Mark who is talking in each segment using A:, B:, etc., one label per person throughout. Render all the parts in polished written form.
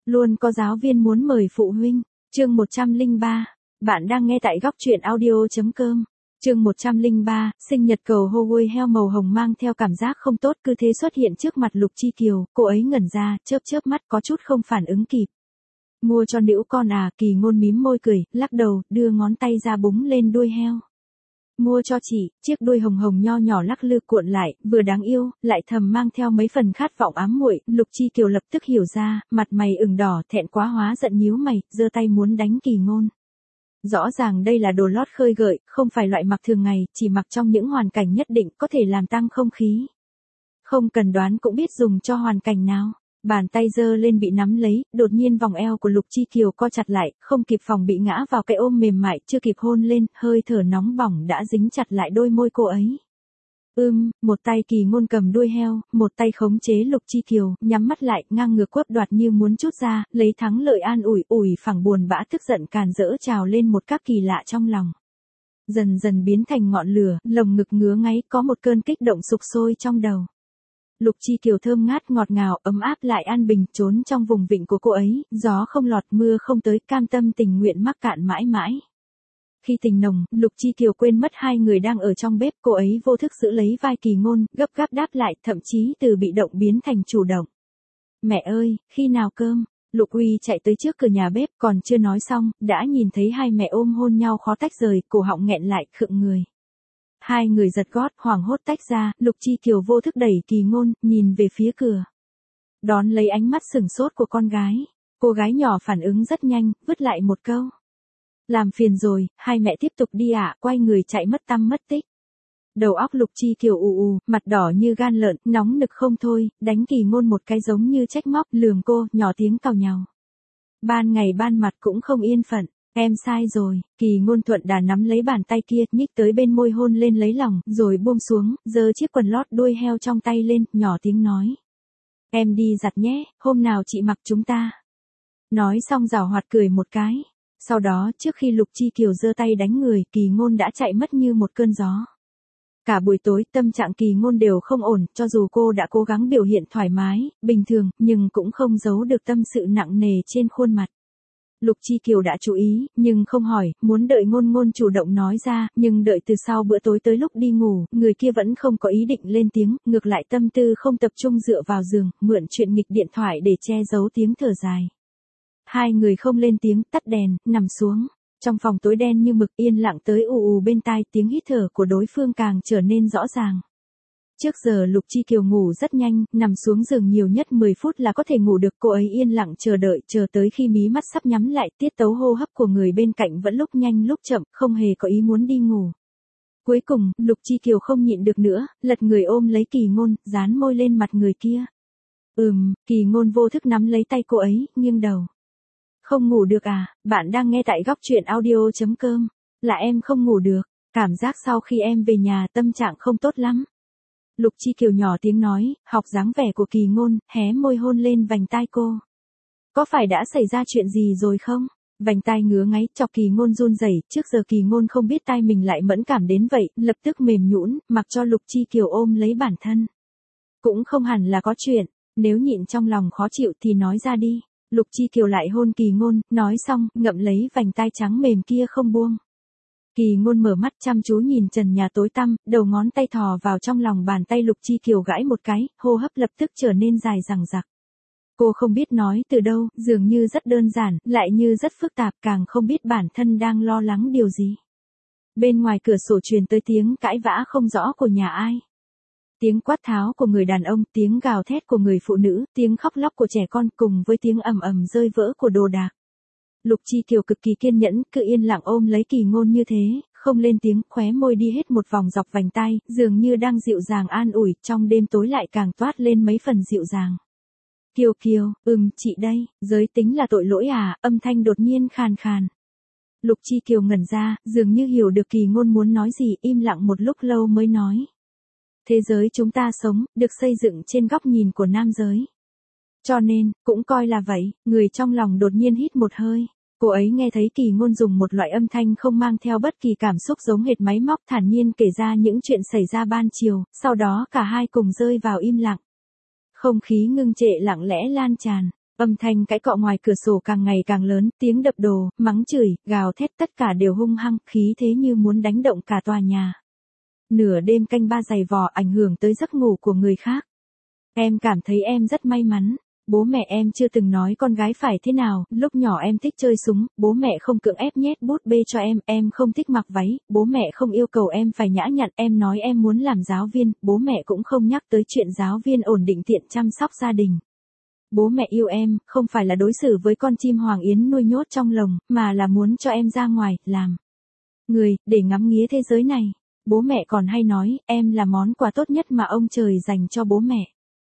A: Luôn có giáo viên muốn mời phụ huynh. Chương 103. Bạn đang nghe tại góc truyện audio.com. Chương 103, sinh nhật cầu Howey heo màu hồng mang theo cảm giác không tốt cứ thế xuất hiện trước mặt Lục Chi Kiều, cô ấy ngẩn ra, chớp chớp mắt có chút không phản ứng kịp. Mua cho Nữu con à? Kỳ Ngôn mím môi cười, lắc đầu, đưa ngón tay ra búng lên đuôi heo. Mua cho chị, chiếc đuôi hồng hồng nho nhỏ lắc lư cuộn lại, vừa đáng yêu, lại thầm mang theo mấy phần khát vọng ám muội. Lục Chi Kiều lập tức hiểu ra, mặt mày ửng đỏ, thẹn quá hóa giận nhíu mày, giơ tay muốn đánh Kỳ Ngôn. Rõ ràng đây là đồ lót khơi gợi, không phải loại mặc thường ngày, chỉ mặc trong những hoàn cảnh nhất định có thể làm tăng không khí. Không cần đoán cũng biết dùng cho hoàn cảnh nào. Bàn tay giơ lên bị nắm lấy, đột nhiên vòng eo của Lục Chi Kiều co chặt lại, không kịp phòng bị ngã vào cái ôm mềm mại, chưa kịp hôn lên, hơi thở nóng bỏng đã dính chặt lại đôi môi cô ấy. Một tay Kỳ Ngôn cầm đuôi heo, một tay khống chế Lục Chi Kiều, nhắm mắt lại, ngang ngược quấp đoạt như muốn trút ra, lấy thắng lợi an ủi phẳng buồn bã tức giận càn rỡ trào lên một các kỳ lạ trong lòng. Dần dần biến thành ngọn lửa, lồng ngực ngứa ngáy có một cơn kích động sục sôi trong đầu. Lục Chi Kiều thơm ngát ngọt ngào, ấm áp lại an bình, trốn trong vùng vịnh của cô ấy, gió không lọt mưa không tới, cam tâm tình nguyện mắc cạn mãi mãi. Khi tình nồng, Lục Chi Kiều quên mất hai người đang ở trong bếp, cô ấy vô thức giữ lấy vai Kỳ Ngôn, gấp gáp đáp lại, thậm chí từ bị động biến thành chủ động. Mẹ ơi, khi nào cơm? Lục Uy chạy tới trước cửa nhà bếp, còn chưa nói xong, đã nhìn thấy hai mẹ ôm hôn nhau khó tách rời, cổ họng nghẹn lại, khựng người. Hai người giật gót, hoảng hốt tách ra, Lục Chi Kiều vô thức đẩy Kỳ Ngôn, nhìn về phía cửa. Đón lấy ánh mắt sửng sốt của con gái. Cô gái nhỏ phản ứng rất nhanh, vứt lại một câu. Làm phiền rồi, hai mẹ tiếp tục đi ạ, quay người chạy mất tăm mất tích. Đầu óc Lục Chi Kiều ù, mặt đỏ như gan lợn, nóng nực không thôi, đánh Kỳ Ngôn một cái giống như trách móc, lườm cô, nhỏ tiếng càu nhàu. Ban ngày ban mặt cũng không yên phận. Em sai rồi. Kỳ Ngôn thuận đà nắm lấy bàn tay kia, nhích tới bên môi hôn lên lấy lòng, rồi buông xuống, giơ chiếc quần lót đuôi heo trong tay lên, nhỏ tiếng nói. Em đi giặt nhé, hôm nào chị mặc chúng ta. Nói xong giảo hoạt cười một cái. Sau đó, trước khi Lục Chi Kiều giơ tay đánh người, Kỳ Ngôn đã chạy mất như một cơn gió. Cả buổi tối, tâm trạng Kỳ Ngôn đều không ổn, cho dù cô đã cố gắng biểu hiện thoải mái, bình thường, nhưng cũng không giấu được tâm sự nặng nề trên khuôn mặt. Lục Chi Kiều đã chú ý, nhưng không hỏi, muốn đợi Ngôn chủ động nói ra, nhưng đợi từ sau bữa tối tới lúc đi ngủ, người kia vẫn không có ý định lên tiếng, ngược lại tâm tư không tập trung dựa vào giường, mượn chuyện nghịch điện thoại để che giấu tiếng thở dài. Hai người không lên tiếng, tắt đèn, nằm xuống. Trong phòng tối đen như mực, yên lặng tới ù bên tai, tiếng hít thở của đối phương càng trở nên rõ ràng. Trước giờ Lục Chi Kiều ngủ rất nhanh, nằm xuống giường nhiều nhất 10 phút là có thể ngủ được, cô ấy yên lặng chờ đợi, chờ tới khi mí mắt sắp nhắm lại, tiết tấu hô hấp của người bên cạnh vẫn lúc nhanh lúc chậm, không hề có ý muốn đi ngủ. Cuối cùng, Lục Chi Kiều không nhịn được nữa, lật người ôm lấy Kỳ Ngôn, dán môi lên mặt người kia. Kỳ Ngôn vô thức nắm lấy tay cô ấy, nghiêng đầu. Không ngủ được à? Bạn đang nghe tại góc truyện audio.com. Là em không ngủ được, cảm giác sau khi em về nhà tâm trạng không tốt lắm. Lục Chi Kiều nhỏ tiếng nói, học dáng vẻ của Kỳ Ngôn, hé môi hôn lên vành tai cô. Có phải đã xảy ra chuyện gì rồi không? Vành tai ngứa ngáy, chọc Kỳ Ngôn run rẩy, trước giờ Kỳ Ngôn không biết tai mình lại mẫn cảm đến vậy, lập tức mềm nhũn, mặc cho Lục Chi Kiều ôm lấy bản thân. Cũng không hẳn là có chuyện, nếu nhịn trong lòng khó chịu thì nói ra đi. Lục Chi Kiều lại hôn Kỳ Ngôn, nói xong, ngậm lấy vành tai trắng mềm kia không buông. Kỳ Ngôn mở mắt chăm chú nhìn trần nhà tối tăm, đầu ngón tay thò vào trong lòng bàn tay Lục Chi Kiều gãi một cái, hô hấp lập tức trở nên dài dằng dặc. Cô không biết nói từ đâu, dường như rất đơn giản, lại như rất phức tạp, càng không biết bản thân đang lo lắng điều gì. Bên ngoài cửa sổ truyền tới tiếng cãi vã không rõ của nhà ai. Tiếng quát tháo của người đàn ông, tiếng gào thét của người phụ nữ, tiếng khóc lóc của trẻ con cùng với tiếng ầm ầm rơi vỡ của đồ đạc. Lục Chi Kiều cực kỳ kiên nhẫn, cứ yên lặng ôm lấy Kỳ Ngôn như thế, không lên tiếng, khóe môi đi hết một vòng dọc vành tai, dường như đang dịu dàng an ủi, trong đêm tối lại càng toát lên mấy phần dịu dàng. Kiều Kiều, chị đây, giới tính là tội lỗi à, âm thanh đột nhiên khàn khàn. Lục Chi Kiều ngẩn ra, dường như hiểu được Kỳ Ngôn muốn nói gì, im lặng một lúc lâu mới nói. Thế giới chúng ta sống, được xây dựng trên góc nhìn của nam giới. Cho nên, cũng coi là vậy, người trong lòng đột nhiên hít một hơi. Cô ấy nghe thấy Kỳ Ngôn dùng một loại âm thanh không mang theo bất kỳ cảm xúc giống hệt máy móc thản nhiên kể ra những chuyện xảy ra ban chiều, sau đó cả hai cùng rơi vào im lặng. Không khí ngưng trệ lặng lẽ lan tràn. Âm thanh cãi cọ ngoài cửa sổ càng ngày càng lớn, tiếng đập đồ, mắng chửi, gào thét tất cả đều hung hăng, khí thế như muốn đánh động cả tòa nhà. Nửa đêm canh ba giày vò ảnh hưởng tới giấc ngủ của người khác. Em cảm thấy em rất may mắn. Bố mẹ em chưa từng nói con gái phải thế nào, lúc nhỏ em thích chơi súng, bố mẹ không cưỡng ép nhét bút bê cho em không thích mặc váy, bố mẹ không yêu cầu em phải nhã nhặn, em nói em muốn làm giáo viên, bố mẹ cũng không nhắc tới chuyện giáo viên ổn định tiện chăm sóc gia đình. Bố mẹ yêu em, không phải là đối xử với con chim hoàng yến nuôi nhốt trong lồng, mà là muốn cho em ra ngoài, làm người, để ngắm nghía thế giới này. Bố mẹ còn hay nói, em là món quà tốt nhất mà ông trời dành cho bố mẹ.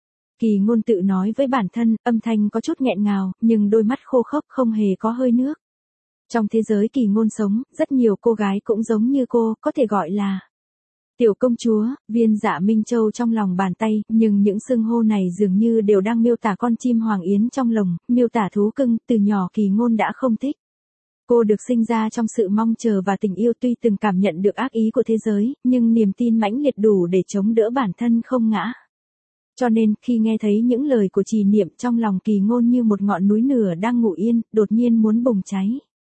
A: Kỳ Ngôn tự nói với bản thân, âm thanh có chút nghẹn ngào, nhưng đôi mắt khô khốc không hề có hơi nước. Trong thế giới Kỳ Ngôn sống, rất nhiều cô gái cũng giống như cô, có thể gọi là tiểu công chúa, Viên Dạ Minh Châu trong lòng bàn tay, nhưng những xưng hô này dường như đều đang miêu tả con chim hoàng yến trong lồng, miêu tả thú cưng, từ nhỏ Kỳ Ngôn đã không thích. Cô được sinh ra trong sự mong chờ và tình yêu, tuy từng cảm nhận được ác ý của thế giới, nhưng niềm tin mãnh liệt đủ để chống đỡ bản thân không ngã. Cho nên, khi nghe thấy những lời của Trì Niệm, trong lòng Kỳ Ngôn như một ngọn núi lửa đang ngủ yên, đột nhiên muốn bùng cháy.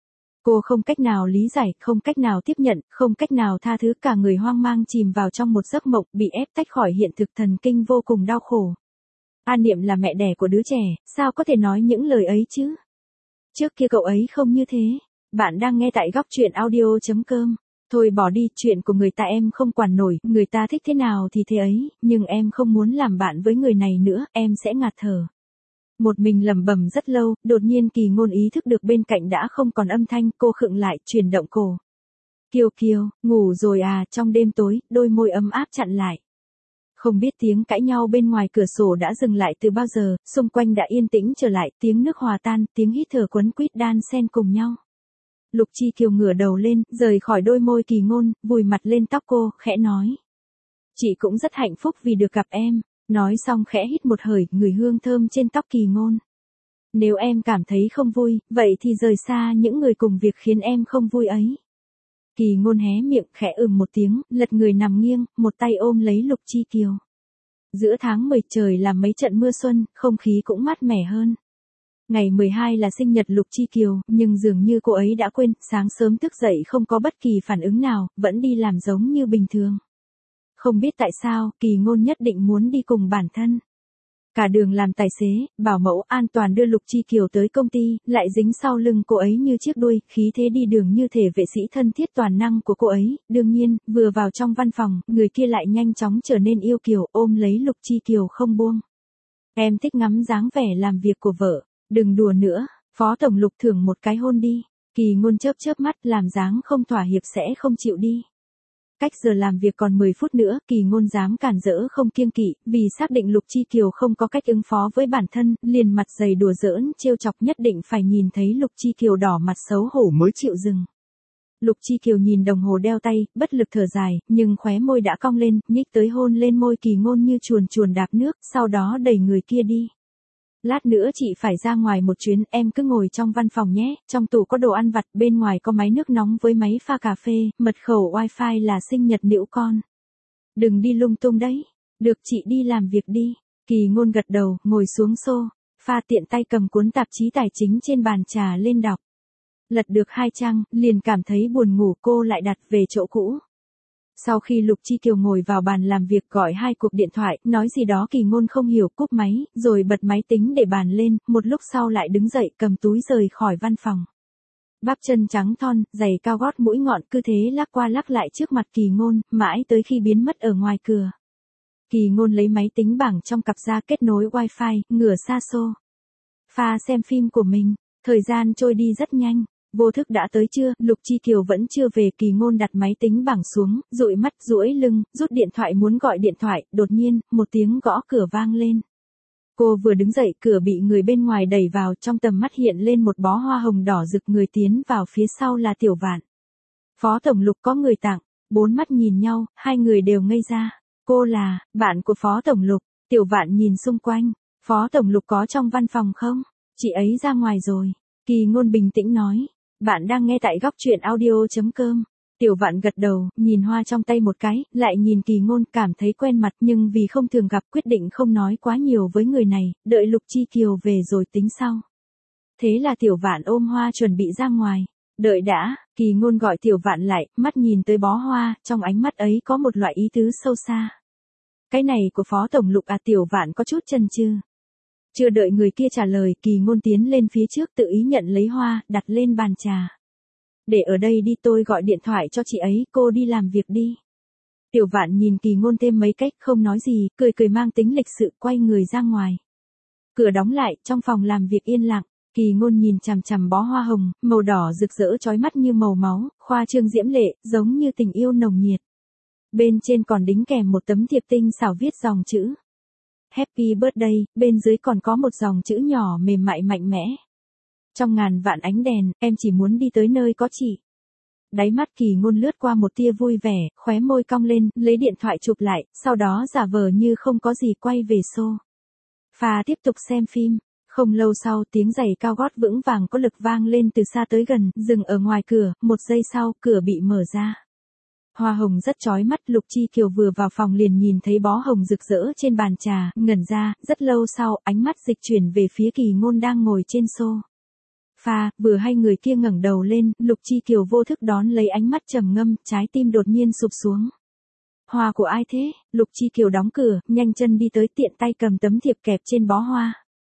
A: Cô không cách nào lý giải, không cách nào tiếp nhận, không cách nào tha thứ, cả người hoang mang chìm vào trong một giấc mộng, bị ép tách khỏi hiện thực, thần kinh vô cùng đau khổ. An Niệm là mẹ đẻ của đứa trẻ, sao có thể nói những lời ấy chứ? Trước kia cậu ấy không như thế. Bạn đang nghe tại góc truyện audio.com. Thôi bỏ đi, chuyện của người ta em không quản nổi, người ta thích thế nào thì thế ấy, nhưng em không muốn làm bạn với người này nữa, em sẽ ngạt thở. Một mình lẩm bẩm rất lâu, đột nhiên Kỳ Ngôn ý thức được bên cạnh đã không còn âm thanh, cô khựng lại, chuyển động cổ. Kiều Kiều, ngủ rồi à? Trong đêm tối, đôi môi ấm áp chặn lại. Không biết tiếng cãi nhau bên ngoài cửa sổ đã dừng lại từ bao giờ, xung quanh đã yên tĩnh trở lại, tiếng nước hòa tan, tiếng hít thở quấn quýt đan xen cùng nhau. Lục Chi Kiều ngửa đầu lên, rời khỏi đôi môi Kỳ Ngôn, vùi mặt lên tóc cô, khẽ nói. Chị cũng rất hạnh phúc vì được gặp em. Nói xong khẽ hít một hơi, ngửi hương thơm trên tóc Kỳ Ngôn. Nếu em cảm thấy không vui, vậy thì rời xa những người cùng việc khiến em không vui ấy. Kỳ Ngôn hé miệng, khẽ một tiếng, lật người nằm nghiêng, một tay ôm lấy Lục Chi Kiều. Giữa tháng 10 trời làm mấy trận mưa xuân, không khí cũng mát mẻ hơn. Ngày 12 là sinh nhật Lục Chi Kiều, nhưng dường như cô ấy đã quên, sáng sớm thức dậy không có bất kỳ phản ứng nào, vẫn đi làm giống như bình thường. Không biết tại sao, Kỳ Ngôn nhất định muốn đi cùng bản thân. Cả đường làm tài xế, bảo mẫu an toàn đưa Lục Chi Kiều tới công ty, lại dính sau lưng cô ấy như chiếc đuôi, khí thế đi đường như thể vệ sĩ thân thiết toàn năng của cô ấy. Đương nhiên, vừa vào trong văn phòng, người kia lại nhanh chóng trở nên yêu kiều, ôm lấy Lục Chi Kiều không buông. Em thích ngắm dáng vẻ làm việc của vợ. Đừng đùa nữa, Phó Tổng Lục thưởng một cái hôn đi. Kỳ Ngôn chớp chớp mắt, làm dáng không thỏa hiệp sẽ không chịu đi. Cách giờ làm việc còn 10 phút nữa, Kỳ Ngôn dám cản rỡ không kiêng kỵ, vì xác định Lục Chi Kiều không có cách ứng phó với bản thân, liền mặt dày đùa giỡn, trêu chọc, nhất định phải nhìn thấy Lục Chi Kiều đỏ mặt xấu hổ mới chịu dừng. Lục Chi Kiều nhìn đồng hồ đeo tay, bất lực thở dài, nhưng khóe môi đã cong lên, nhích tới hôn lên môi Kỳ Ngôn như chuồn chuồn đạp nước, sau đó đẩy người kia đi. Lát nữa chị phải ra ngoài một chuyến, em cứ ngồi trong văn phòng nhé, trong tủ có đồ ăn vặt, bên ngoài có máy nước nóng với máy pha cà phê, mật khẩu wifi là sinh nhật nĩu con. Đừng đi lung tung đấy. Được, chị đi làm việc đi. Kỳ Ngôn gật đầu, ngồi xuống sofa, tiện tay cầm cuốn tạp chí tài chính trên bàn trà lên đọc. Lật được 2 trang, liền cảm thấy buồn ngủ, cô lại đặt về chỗ cũ. Sau khi Lục Chi Kiều ngồi vào bàn làm việc gọi 2 cuộc điện thoại, nói gì đó Kỳ Ngôn không hiểu, cúp máy, rồi bật máy tính để bàn lên, một lúc sau lại đứng dậy cầm túi rời khỏi văn phòng. Bắp chân trắng thon, giày cao gót mũi ngọn cứ thế lắc qua lắc lại trước mặt Kỳ Ngôn, mãi tới khi biến mất ở ngoài cửa. Kỳ Ngôn lấy máy tính bảng trong cặp ra kết nối wifi, ngửa xa sofa xem phim của mình, thời gian trôi đi rất nhanh. Vô thức đã tới chưa, Lục Chi Kiều vẫn chưa về. Kỳ Ngôn đặt máy tính bảng xuống, dụi mắt, duỗi lưng, rút điện thoại muốn gọi điện thoại, đột nhiên, một tiếng gõ cửa vang lên. Cô vừa đứng dậy, cửa bị người bên ngoài đẩy vào, trong tầm mắt hiện lên một bó hoa hồng đỏ rực, người tiến vào phía sau là Tiểu Vạn. Phó Tổng Lục có người tặng, 4 mắt nhìn nhau, hai người đều ngây ra. Cô là bạn của Phó Tổng Lục. Tiểu Vạn nhìn xung quanh, Phó Tổng Lục có trong văn phòng không? Chị ấy ra ngoài rồi. Kỳ Ngôn bình tĩnh nói. Bạn đang nghe tại góc truyện audio.com. Tiểu Vạn gật đầu, nhìn hoa trong tay một cái, lại nhìn Kỳ Ngôn, cảm thấy quen mặt nhưng vì không thường gặp quyết định không nói quá nhiều với người này, đợi Lục Chi Kiều về rồi tính sau. Thế là Tiểu Vạn ôm hoa chuẩn bị ra ngoài. Đợi đã, Kỳ Ngôn gọi Tiểu Vạn lại, mắt nhìn tới bó hoa, trong ánh mắt ấy có một loại ý tứ sâu xa. Cái này của Phó Tổng Lục à? Tiểu Vạn có chút chần chừ. Chưa đợi người kia trả lời, Kỳ Ngôn tiến lên phía trước tự ý nhận lấy hoa, đặt lên bàn trà. Để ở đây đi, tôi gọi điện thoại cho chị ấy, cô đi làm việc đi. Tiểu Vạn nhìn Kỳ Ngôn thêm mấy cách không nói gì, cười cười mang tính lịch sự quay người ra ngoài. Cửa đóng lại, trong phòng làm việc yên lặng, Kỳ Ngôn nhìn chằm chằm bó hoa hồng, màu đỏ rực rỡ chói mắt như màu máu, khoa trương diễm lệ, giống như tình yêu nồng nhiệt. Bên trên còn đính kèm một tấm thiệp tinh xảo viết dòng chữ Happy Birthday, bên dưới còn có một dòng chữ nhỏ mềm mại mạnh mẽ. Trong ngàn vạn ánh đèn, em chỉ muốn đi tới nơi có chị. Đáy mắt Kỳ Ngôn lướt qua một tia vui vẻ, khóe môi cong lên, lấy điện thoại chụp lại, sau đó giả vờ như không có gì quay về sofa tiếp tục xem phim. Không lâu sau, tiếng giày cao gót vững vàng có lực vang lên từ xa tới gần, dừng ở ngoài cửa, một giây sau, cửa bị mở ra. Hoa hồng rất chói mắt, Lục Chi Kiều vừa vào phòng liền nhìn thấy bó hồng rực rỡ trên bàn trà, ngẩn ra, rất lâu sau, ánh mắt dịch chuyển về phía Kỳ Ngôn đang ngồi trên sofa, vừa hay người kia ngẩng đầu lên, Lục Chi Kiều vô thức đón lấy ánh mắt trầm ngâm, trái tim đột nhiên sụp xuống. Hoa của ai thế? Lục Chi Kiều đóng cửa, nhanh chân đi tới tiện tay cầm tấm thiệp kẹp trên bó hoa.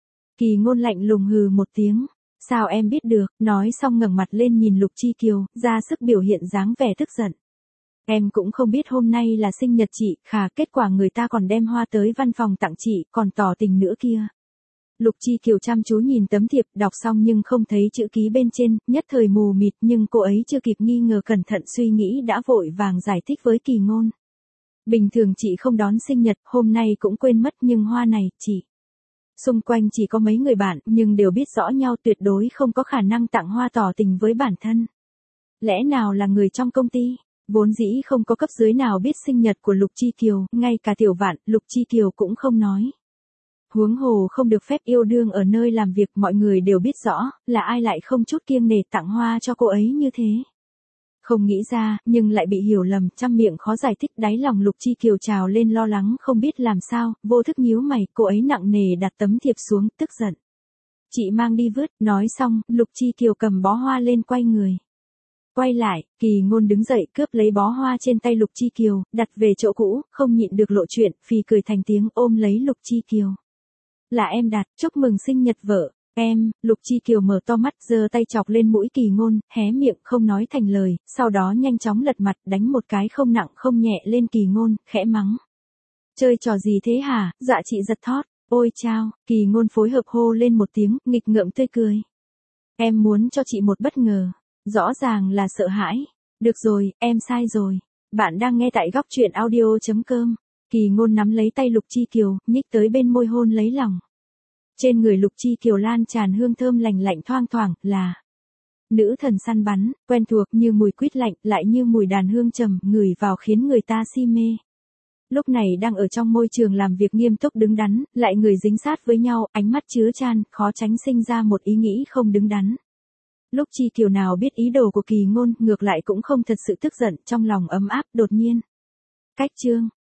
A: Kỳ Ngôn lạnh lùng hừ một tiếng. Sao em biết được? Nói xong ngẩng mặt lên nhìn Lục Chi Kiều, ra sức biểu hiện dáng vẻ tức giận. Em cũng không biết hôm nay là sinh nhật chị, khà, kết quả người ta còn đem hoa tới văn phòng tặng chị, còn tỏ tình nữa kia. Lục Chi Kiều chăm chú nhìn tấm thiệp, đọc xong nhưng không thấy chữ ký bên trên, nhất thời mù mịt, nhưng cô ấy chưa kịp nghi ngờ cẩn thận suy nghĩ đã vội vàng giải thích với Kỳ Ngôn. Bình thường chị không đón sinh nhật, hôm nay cũng quên mất, nhưng hoa này, chị. Xung quanh chỉ có mấy người bạn, nhưng đều biết rõ nhau, tuyệt đối không có khả năng tặng hoa tỏ tình với bản thân. Lẽ nào là người trong công ty? Vốn dĩ không có cấp dưới nào biết sinh nhật của Lục Chi Kiều, ngay cả Tiểu Vạn, Lục Chi Kiều cũng không nói. Huống hồ không được phép yêu đương ở nơi làm việc, mọi người đều biết rõ, là ai lại không chút kiêng nể tặng hoa cho cô ấy như thế. Không nghĩ ra, nhưng lại bị hiểu lầm, trăm miệng khó giải thích, đáy lòng Lục Chi Kiều trào lên lo lắng không biết làm sao, vô thức nhíu mày, cô ấy nặng nề đặt tấm thiệp xuống, tức giận. Chị mang đi vứt, nói xong, Lục Chi Kiều cầm bó hoa lên quay người. Quay lại, Kỳ Ngôn đứng dậy cướp lấy bó hoa trên tay Lục Chi Kiều, đặt về chỗ cũ, không nhịn được lộ chuyện, phì cười thành tiếng ôm lấy Lục Chi Kiều. Là em đặt, chúc mừng sinh nhật vợ. Em, Lục Chi Kiều mở to mắt, giơ tay chọc lên mũi Kỳ Ngôn, hé miệng không nói thành lời, sau đó nhanh chóng lật mặt, đánh một cái không nặng không nhẹ lên Kỳ Ngôn, khẽ mắng. Chơi trò gì thế hả? Dạ chị giật thót. Ôi chao, Kỳ Ngôn phối hợp hô lên một tiếng, nghịch ngợm tươi cười. Em muốn cho chị một bất ngờ. Rõ ràng là sợ hãi. Được rồi, em sai rồi. Bạn đang nghe tại góc truyện audio.com. Kỳ Ngôn nắm lấy tay Lục Chi Kiều, nhích tới bên môi hôn lấy lòng. Trên người Lục Chi Kiều lan tràn hương thơm lành lạnh thoang thoảng, là nữ thần săn bắn, quen thuộc như mùi quýt lạnh, lại như mùi đàn hương trầm, ngửi vào khiến người ta si mê. Lúc này đang ở trong môi trường làm việc nghiêm túc đứng đắn, lại người dính sát với nhau, ánh mắt chứa chan, khó tránh sinh ra một ý nghĩ không đứng đắn. Lục Chi Kiều nào biết ý đồ của Kỳ Ngôn, ngược lại cũng không thật sự tức giận, trong lòng ấm áp, đột nhiên. Cách chương.